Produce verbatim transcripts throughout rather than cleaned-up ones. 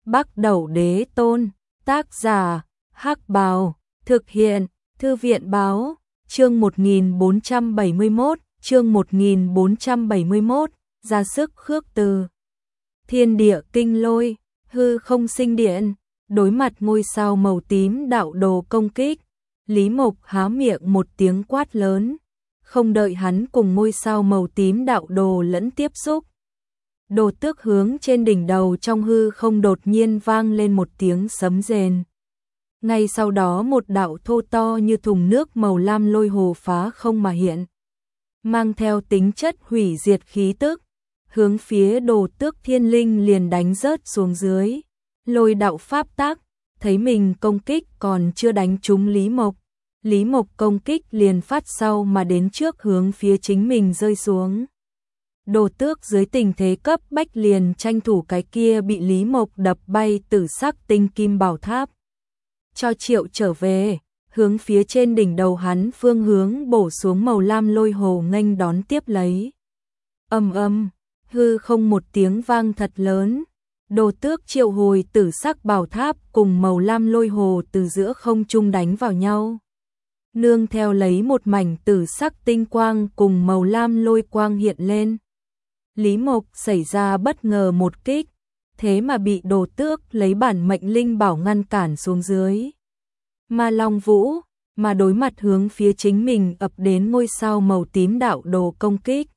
Bắc Đẩu Đế Tôn, tác giả, Hắc Bào, thực hiện, Thư viện Báo, chương một nghìn bốn trăm bảy mươi mốt, chương một nghìn bốn trăm bảy mươi mốt, ra sức khước từ. Thiên địa kinh lôi, hư không sinh điện, đối mặt ngôi sao màu tím đạo đồ công kích, Lý Mộc há miệng một tiếng quát lớn, không đợi hắn cùng ngôi sao màu tím đạo đồ lẫn tiếp xúc. Đồ tước hướng trên đỉnh đầu trong hư không đột nhiên vang lên một tiếng sấm rền. Ngay sau đó một đạo thô to như thùng nước màu lam lôi hồ phá không mà hiện, mang theo tính chất hủy diệt khí tức, hướng phía đồ tước thiên linh liền đánh rớt xuống dưới. Lôi đạo pháp tác, thấy mình công kích còn chưa đánh trúng Lý Mộc, Lý Mộc công kích liền phát sau mà đến trước hướng phía chính mình rơi xuống. Đồ tước dưới tình thế cấp bách liền tranh thủ cái kia bị Lý Mộc đập bay tử sắc tinh kim bảo tháp, cho triệu trở về, hướng phía trên đỉnh đầu hắn phương hướng bổ xuống màu lam lôi hồ nghênh đón tiếp lấy. Ầm ầm, hư không một tiếng vang thật lớn, đồ tước triệu hồi tử sắc bảo tháp cùng màu lam lôi hồ từ giữa không trung đánh vào nhau. Nương theo lấy một mảnh tử sắc tinh quang cùng màu lam lôi quang hiện lên. Lý Mộc xảy ra bất ngờ một kích, thế mà bị đồ tước lấy bản mệnh linh bảo ngăn cản xuống dưới. Ma Long Vũ, mà đối mặt hướng phía chính mình ập đến ngôi sao màu tím đạo đồ công kích.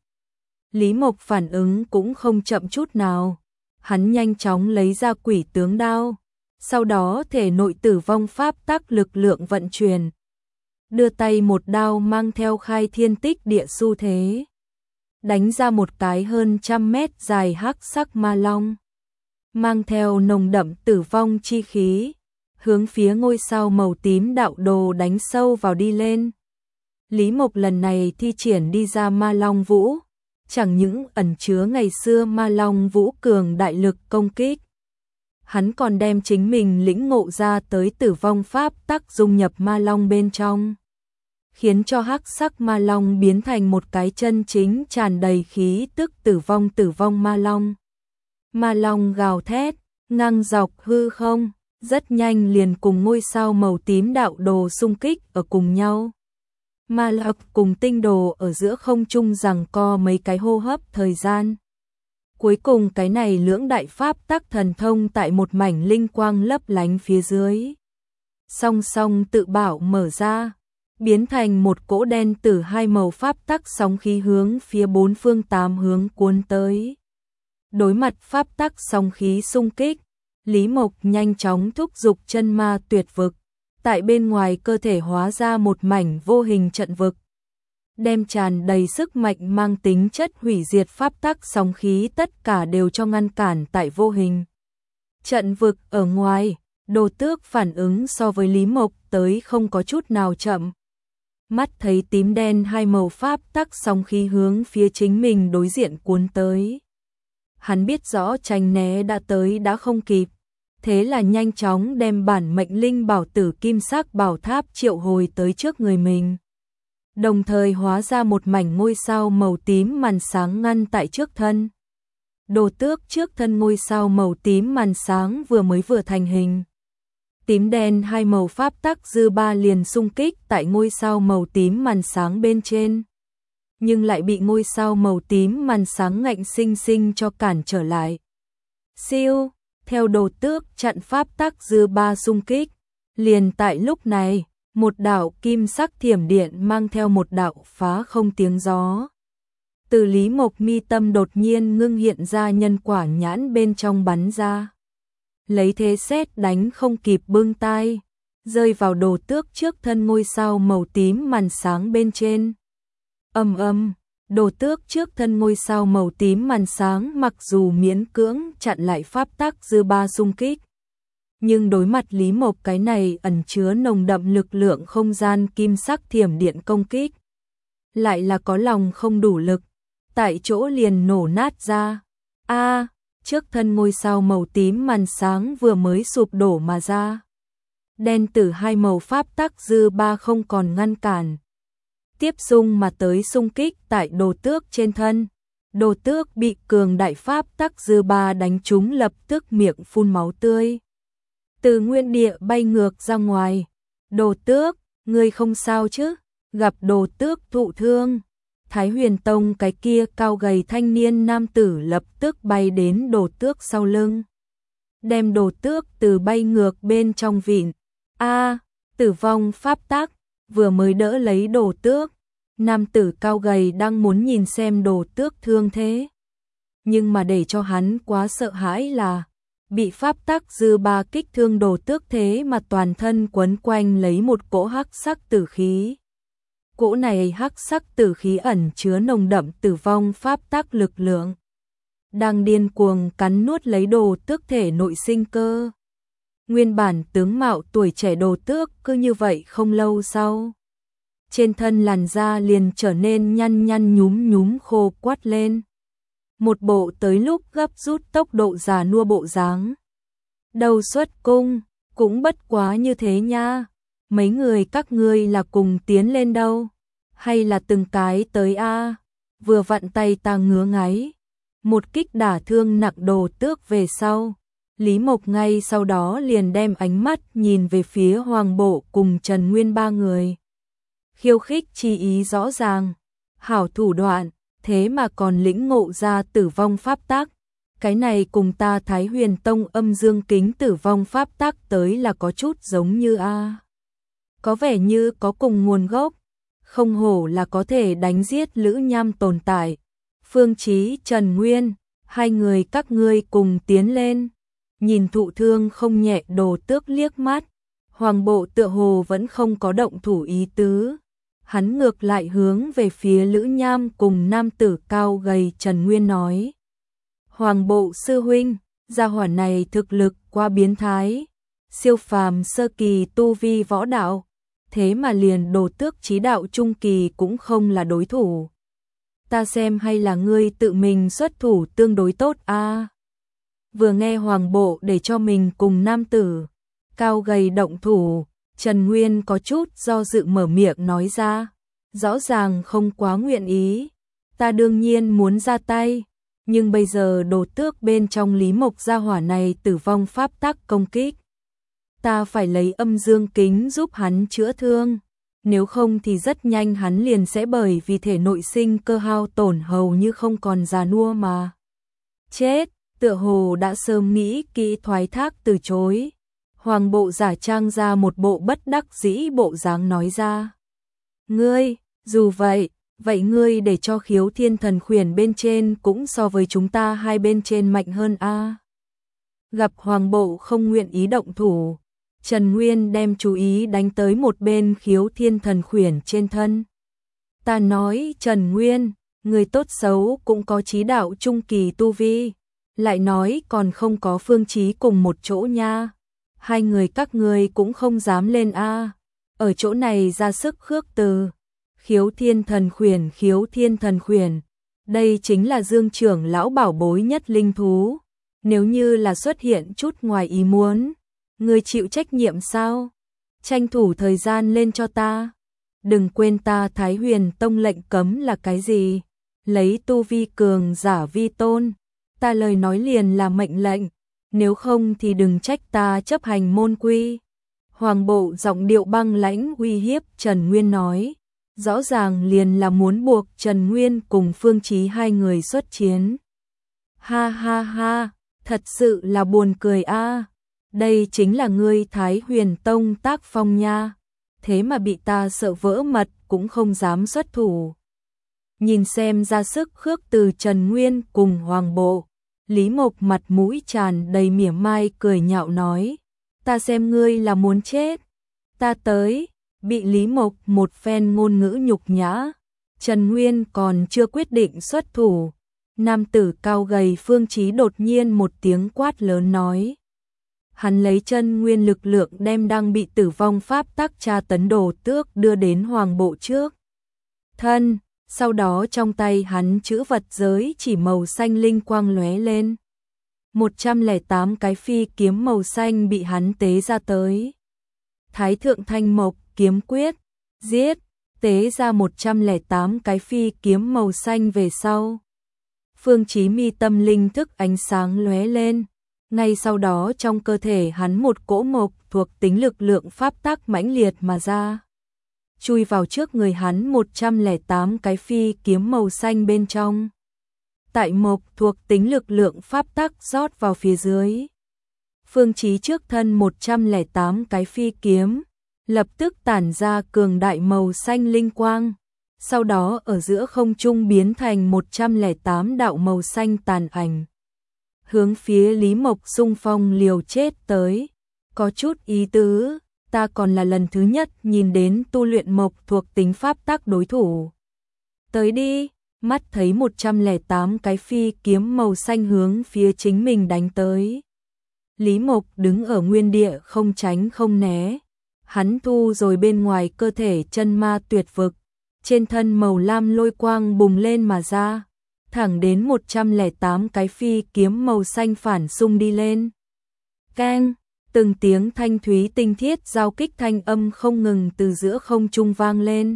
Lý Mộc phản ứng cũng không chậm chút nào, hắn nhanh chóng lấy ra quỷ tướng đao, sau đó thể nội tử vong pháp tắc lực lượng vận chuyển. Đưa tay một đao mang theo khai thiên tích địa xu thế, đánh ra một cái hơn trăm mét dài hắc sắc ma long, mang theo nồng đậm tử vong chi khí, hướng phía ngôi sao màu tím đạo đồ đánh sâu vào đi lên. Lý Mộc lần này thi triển đi ra Ma Long Vũ, chẳng những ẩn chứa ngày xưa Ma Long Vũ cường đại lực công kích, hắn còn đem chính mình lĩnh ngộ ra tới tử vong pháp tắc dung nhập Ma Long bên trong, khiến cho hắc sắc ma long biến thành một cái chân chính tràn đầy khí tức tử vong tử vong ma long. Ma long gào thét, ngang dọc hư không, rất nhanh liền cùng ngôi sao màu tím đạo đồ xung kích ở cùng nhau. Ma long cùng tinh đồ ở giữa không trung giằng co mấy cái hô hấp thời gian. Cuối cùng cái này lưỡng đại pháp tắc thần thông tại một mảnh linh quang lấp lánh phía dưới, song song tự bảo mở ra, biến thành một cỗ đen tử hai màu pháp tắc sóng khí hướng phía bốn phương tám hướng cuốn tới. Đối mặt pháp tắc sóng khí xung kích, Lý Mộc nhanh chóng thúc giục chân ma tuyệt vực, tại bên ngoài cơ thể hóa ra một mảnh vô hình trận vực, đem tràn đầy sức mạnh mang tính chất hủy diệt pháp tắc sóng khí tất cả đều cho ngăn cản tại vô hình trận vực ở ngoài. Đồ tước phản ứng so với Lý Mộc tới không có chút nào chậm. Mắt thấy tím đen hai màu pháp tắc sóng khí hướng phía chính mình đối diện cuốn tới. Hắn biết rõ tránh né đã tới đã không kịp, thế là nhanh chóng đem bản mệnh linh bảo tử kim sắc bảo tháp triệu hồi tới trước người mình. Đồng thời hóa ra một mảnh ngôi sao màu tím màn sáng ngăn tại trước thân. Đồ tước trước thân ngôi sao màu tím màn sáng vừa mới vừa thành hình. Tím đen hai màu pháp tắc dư ba liền xung kích tại ngôi sao màu tím màn sáng bên trên, nhưng lại bị ngôi sao màu tím màn sáng ngạnh sinh sinh cho cản trở lại. Siêu, theo đồ tước chặn pháp tắc dư ba xung kích, liền tại lúc này, một đạo kim sắc thiểm điện mang theo một đạo phá không tiếng gió. Từ Lý Mộc mi tâm đột nhiên ngưng hiện ra nhân quả nhãn bên trong bắn ra. Lấy thế sét đánh không kịp bưng tai, rơi vào đồ tước trước thân ngôi sao màu tím màn sáng bên trên. Ầm ầm, đồ tước trước thân ngôi sao màu tím màn sáng mặc dù miễn cưỡng chặn lại pháp tắc dư ba xung kích, nhưng đối mặt Lý Mộc cái này ẩn chứa nồng đậm lực lượng không gian kim sắc thiểm điện công kích, lại là có lòng không đủ lực, tại chỗ liền nổ nát ra. A, trước thân ngôi sao màu tím màn sáng vừa mới sụp đổ mà ra. Đen tử hai màu pháp tắc dư ba không còn ngăn cản, tiếp xung mà tới xung kích tại đồ tước trên thân, Đồ Tước bị cường đại pháp tắc dư ba đánh trúng lập tức miệng phun máu tươi. Từ nguyên địa bay ngược ra ngoài. Đồ Tước, ngươi không sao chứ? Gặp Đồ Tước thụ thương, Thái Huyền Tông cái kia cao gầy thanh niên nam tử lập tức bay đến Đồ Tước sau lưng. Đem Đồ Tước từ bay ngược bên trong vịn. A, tử vong pháp tắc, vừa mới đỡ lấy Đồ Tước. Nam tử cao gầy đang muốn nhìn xem Đồ Tước thương thế. Nhưng mà để cho hắn quá sợ hãi là bị pháp tắc dư ba kích thương Đồ Tước thế mà toàn thân quấn quanh lấy một cỗ hắc sắc tử khí. Cỗ này hắc sắc tử khí ẩn chứa nồng đậm tử vong pháp tắc lực lượng, đang điên cuồng cắn nuốt lấy Đồ Tước thể nội sinh cơ. Nguyên bản tướng mạo tuổi trẻ Đồ Tước cứ như vậy không lâu sau, trên thân làn da liền trở nên nhăn nhăn nhúm nhúm khô quắt lên. Một bộ tới lúc gấp rút tốc độ già nua bộ dáng. Đầu xuất cung, cũng bất quá như thế nha. Mấy người các ngươi là cùng tiến lên đâu? Hay là từng cái tới a? Vừa vặn tay ta ngứa ngáy. Một kích đả thương nặng Đồ Tước về sau. Lý Mộc ngay sau đó liền đem ánh mắt nhìn về phía Hoàng Bộ cùng Trần Nguyên ba người. Khiêu khích chi ý rõ ràng. Hảo thủ đoạn, thế mà còn lĩnh ngộ ra tử vong pháp tắc. Cái này cùng ta Thái Huyền Tông âm dương kính tử vong pháp tắc tới là có chút giống như a. Có vẻ như có cùng nguồn gốc, không hổ là có thể đánh giết Lữ Nham tồn tại. Phương Chí, Trần Nguyên, hai người các ngươi cùng tiến lên. Nhìn thụ thương không nhẹ Đồ Tước liếc mắt, Hoàng Bộ tựa hồ vẫn không có động thủ ý tứ. Hắn ngược lại hướng về phía Lữ Nham cùng nam tử cao gầy Trần Nguyên nói. Hoàng Bộ sư huynh, gia hỏa này thực lực quá biến thái, siêu phàm sơ kỳ tu vi võ đạo, thế mà liền Đồ Tước chí đạo trung kỳ cũng không là đối thủ. Ta xem hay là ngươi tự mình xuất thủ tương đối tốt a. À, vừa nghe Hoàng Bộ để cho mình cùng nam tử cao gầy động thủ, Trần Nguyên có chút do dự mở miệng nói ra, rõ ràng không quá nguyện ý. Ta đương nhiên muốn ra tay, nhưng bây giờ Đồ Tước bên trong Lý Mộc gia hỏa này tử vong pháp tắc công kích. Ta phải lấy âm dương kính giúp hắn chữa thương, nếu không thì rất nhanh hắn liền sẽ bởi vì thể nội sinh cơ hao tổn hầu như không còn già nua mà chết. Tựa hồ đã sớm nghĩ kỹ thoái thác từ chối. Hoàng Bộ giả trang ra một bộ bất đắc dĩ bộ dáng nói ra. Ngươi, dù vậy, vậy ngươi để cho Khiếu Thiên Thần Khuyển bên trên cũng so với chúng ta hai bên trên mạnh hơn a. À. Gặp Hoàng Bộ không nguyện ý động thủ, Trần Nguyên đem chú ý đánh tới một bên Khiếu Thiên Thần Khuyển trên thân. Ta nói Trần Nguyên, người tốt xấu cũng có chí đạo trung kỳ tu vi, lại nói còn không có Phương Chí cùng một chỗ nha. Hai người các ngươi cũng không dám lên a. À. Ở chỗ này ra sức khước từ. Khiếu Thiên Thần Khuyển, Khiếu Thiên Thần Khuyển, đây chính là Dương trưởng lão bảo bối nhất linh thú. Nếu như là xuất hiện chút ngoài ý muốn, ngươi chịu trách nhiệm sao? Tranh thủ thời gian lên cho ta. Đừng quên ta Thái Huyền Tông lệnh cấm là cái gì? Lấy tu vi cường giả vi tôn. Ta lời nói liền là mệnh lệnh, nếu không thì đừng trách ta chấp hành môn quy. Hoàng Bộ giọng điệu băng lãnh uy hiếp Trần Nguyên nói, rõ ràng liền là muốn buộc Trần Nguyên cùng Phương Chí hai người xuất chiến. Ha ha ha, thật sự là buồn cười a. À. Đây chính là ngươi Thái Huyền Tông tác phong nha, thế mà bị ta sợ vỡ mật cũng không dám xuất thủ. Nhìn xem ra sức khước từ Trần Nguyên cùng Hoàng Bộ, Lý Mộc mặt mũi tràn đầy mỉa mai cười nhạo nói, ta xem ngươi là muốn chết. Ta tới, bị Lý Mộc một phen ngôn ngữ nhục nhã. Trần Nguyên còn chưa quyết định xuất thủ, nam tử cao gầy Phương Chí đột nhiên một tiếng quát lớn nói. Hắn lấy chân nguyên lực lượng đem đang bị tử vong pháp tắc tra tấn Đồ Tước đưa đến Hoàng Bộ trước thân. Sau đó trong tay hắn chữ vật giới chỉ màu xanh linh quang lóe lên. một trăm lẻ tám cái phi kiếm màu xanh bị hắn tế ra tới. Thái thượng thanh mộc kiếm quyết, giết, tế ra một trăm lẻ tám cái phi kiếm màu xanh về sau. Phương Chí mi tâm linh thức ánh sáng lóe lên, ngay sau đó trong cơ thể hắn một cỗ mộc thuộc tính lực lượng pháp tắc mãnh liệt mà ra. Chui vào trước người hắn một trăm lẻ tám cái phi kiếm màu xanh bên trong. Tại mộc thuộc tính lực lượng pháp tắc rót vào phía dưới. Phương Chí trước thân một trăm lẻ tám cái phi kiếm, lập tức tản ra cường đại màu xanh linh quang. Sau đó ở giữa không trung biến thành một trăm lẻ tám đạo màu xanh tàn ảnh. Hướng phía Lý Mộc xung phong liều chết tới. Có chút ý tứ, ta còn là lần thứ nhất nhìn đến tu luyện mộc thuộc tính pháp tắc đối thủ. Tới đi, mắt thấy một trăm lẻ tám cái phi kiếm màu xanh hướng phía chính mình đánh tới. Lý Mộc đứng ở nguyên địa không tránh không né. Hắn thu rồi bên ngoài cơ thể chân ma tuyệt vực. Trên thân màu lam lôi quang bùng lên mà ra, thẳng đến một trăm lẻ tám cái phi kiếm màu xanh phản xung đi lên. Keng, từng tiếng thanh thúy tinh thiết giao kích thanh âm không ngừng từ giữa không trung vang lên.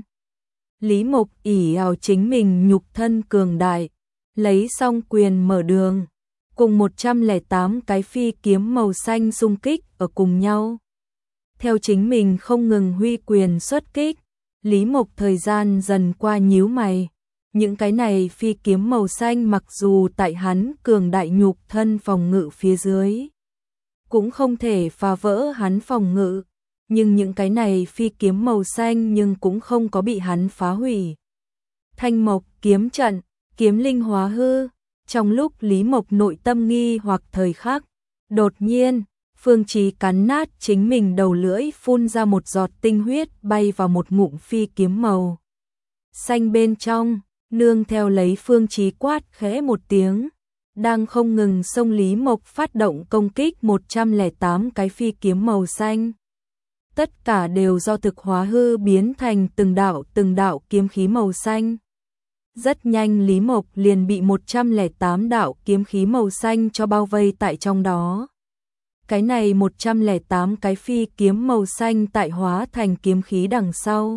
Lý Mộc ỷ ảo chính mình nhục thân cường đại, lấy song quyền mở đường, cùng một trăm lẻ tám cái phi kiếm màu xanh xung kích ở cùng nhau. Theo chính mình không ngừng huy quyền xuất kích, Lý Mộc thời gian dần qua nhíu mày. Những cái này phi kiếm màu xanh mặc dù tại hắn cường đại nhục thân phòng ngự phía dưới, cũng không thể phá vỡ hắn phòng ngự. Nhưng những cái này phi kiếm màu xanh nhưng cũng không có bị hắn phá hủy. Thanh mộc kiếm trận, kiếm linh hóa hư. Trong lúc Lý Mộc nội tâm nghi hoặc thời khắc, đột nhiên Phương Chí cắn nát chính mình đầu lưỡi, phun ra một giọt tinh huyết bay vào một ngụm phi kiếm màu xanh bên trong, nương theo lấy Phương Chí quát khẽ một tiếng, đang không ngừng xông Lý Mộc phát động công kích một trăm lẻ tám cái phi kiếm màu xanh. Tất cả đều do thực hóa hư biến thành từng đạo từng đạo kiếm khí màu xanh. Rất nhanh Lý Mộc liền bị một trăm lẻ tám đạo kiếm khí màu xanh cho bao vây tại trong đó. Cái này một trăm lẻ tám cái phi kiếm màu xanh tại hóa thành kiếm khí đằng sau.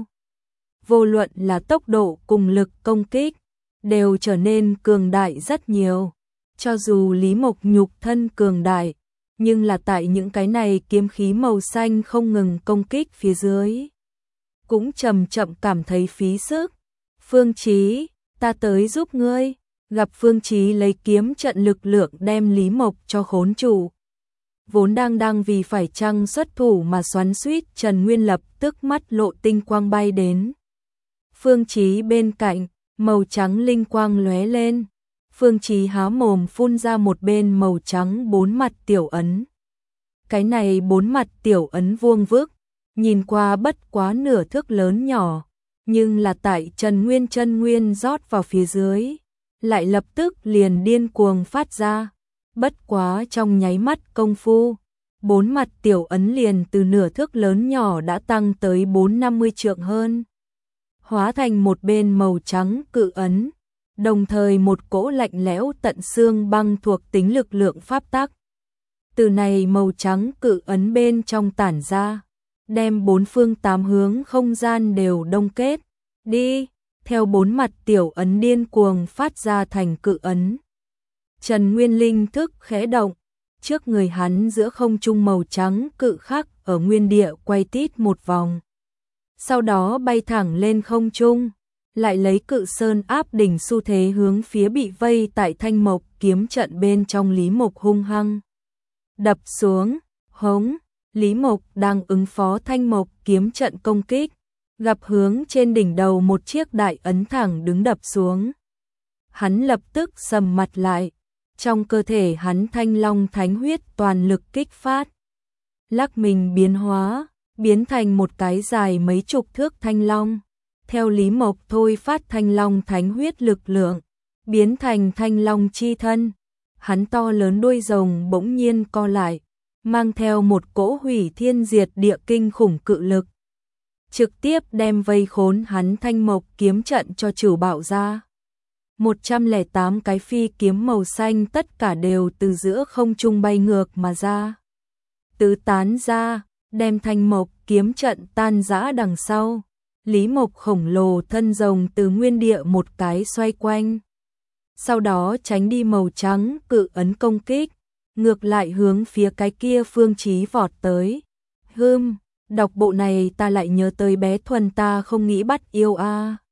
Vô luận là tốc độ cùng lực công kích, đều trở nên cường đại rất nhiều. Cho dù Lý Mộc nhục thân cường đại, nhưng là tại những cái này kiếm khí màu xanh không ngừng công kích phía dưới, cũng chậm chậm cảm thấy phí sức. Phương Chí, ta tới giúp ngươi. Gặp Phương Chí lấy kiếm trận lực lượng đem Lý Mộc cho khốn trụ. Vốn đang đang vì phải chăng xuất thủ mà xoắn xuýt, Trần Nguyên lập tức mắt lộ tinh quang bay đến. Phương Chí bên cạnh, màu trắng linh quang lóe lên. Phương Chí há mồm phun ra một bên màu trắng bốn mặt tiểu ấn. Cái này bốn mặt tiểu ấn vuông vức, nhìn qua bất quá nửa thước lớn nhỏ, nhưng là tại Trần Nguyên chân nguyên rót vào phía dưới, lại lập tức liền điên cuồng phát ra. Bất quá trong nháy mắt công phu, bốn mặt tiểu ấn liền từ nửa thước lớn nhỏ đã tăng tới bốn năm mươi trượng hơn, hóa thành một bên màu trắng cự ấn, đồng thời một cỗ lạnh lẽo tận xương băng thuộc tính lực lượng pháp tắc. Từ này màu trắng cự ấn bên trong tản ra, đem bốn phương tám hướng không gian đều đông kết. Đi, theo bốn mặt tiểu ấn điên cuồng phát ra thành cự ấn. Trần Nguyên linh thức khẽ động, trước người hắn giữa không trung màu trắng cự khắc ở nguyên địa quay tít một vòng. Sau đó bay thẳng lên không trung, lại lấy cự sơn áp đỉnh xu thế hướng phía bị vây tại thanh mộc kiếm trận bên trong Lý Mộc hung hăng đập xuống. Hống, Lý Mộc đang ứng phó thanh mộc kiếm trận công kích, gặp hướng trên đỉnh đầu một chiếc đại ấn thẳng đứng đập xuống. Hắn lập tức sầm mặt lại, trong cơ thể hắn thanh long thánh huyết toàn lực kích phát, lắc mình biến hóa, biến thành một cái dài mấy chục thước thanh long. Theo Lý Mộc thôi phát thanh long thánh huyết lực lượng, biến thành thanh long chi thân, hắn to lớn đuôi rồng bỗng nhiên co lại, mang theo một cỗ hủy thiên diệt địa kinh khủng cự lực, trực tiếp đem vây khốn hắn thanh mộc kiếm trận cho trừ bạo ra. một trăm lẻ tám cái phi kiếm màu xanh tất cả đều từ giữa không trung bay ngược mà ra, tứ tán ra, đem thanh mộc kiếm trận tan rã đằng sau. Lý Mộc khổng lồ thân rồng từ nguyên địa một cái xoay quanh, sau đó tránh đi màu trắng cự ấn công kích, ngược lại hướng phía cái kia Phương Chí vọt tới. Hừm, đọc bộ này ta lại nhớ tới bé Thuần ta không nghĩ bắt yêu a.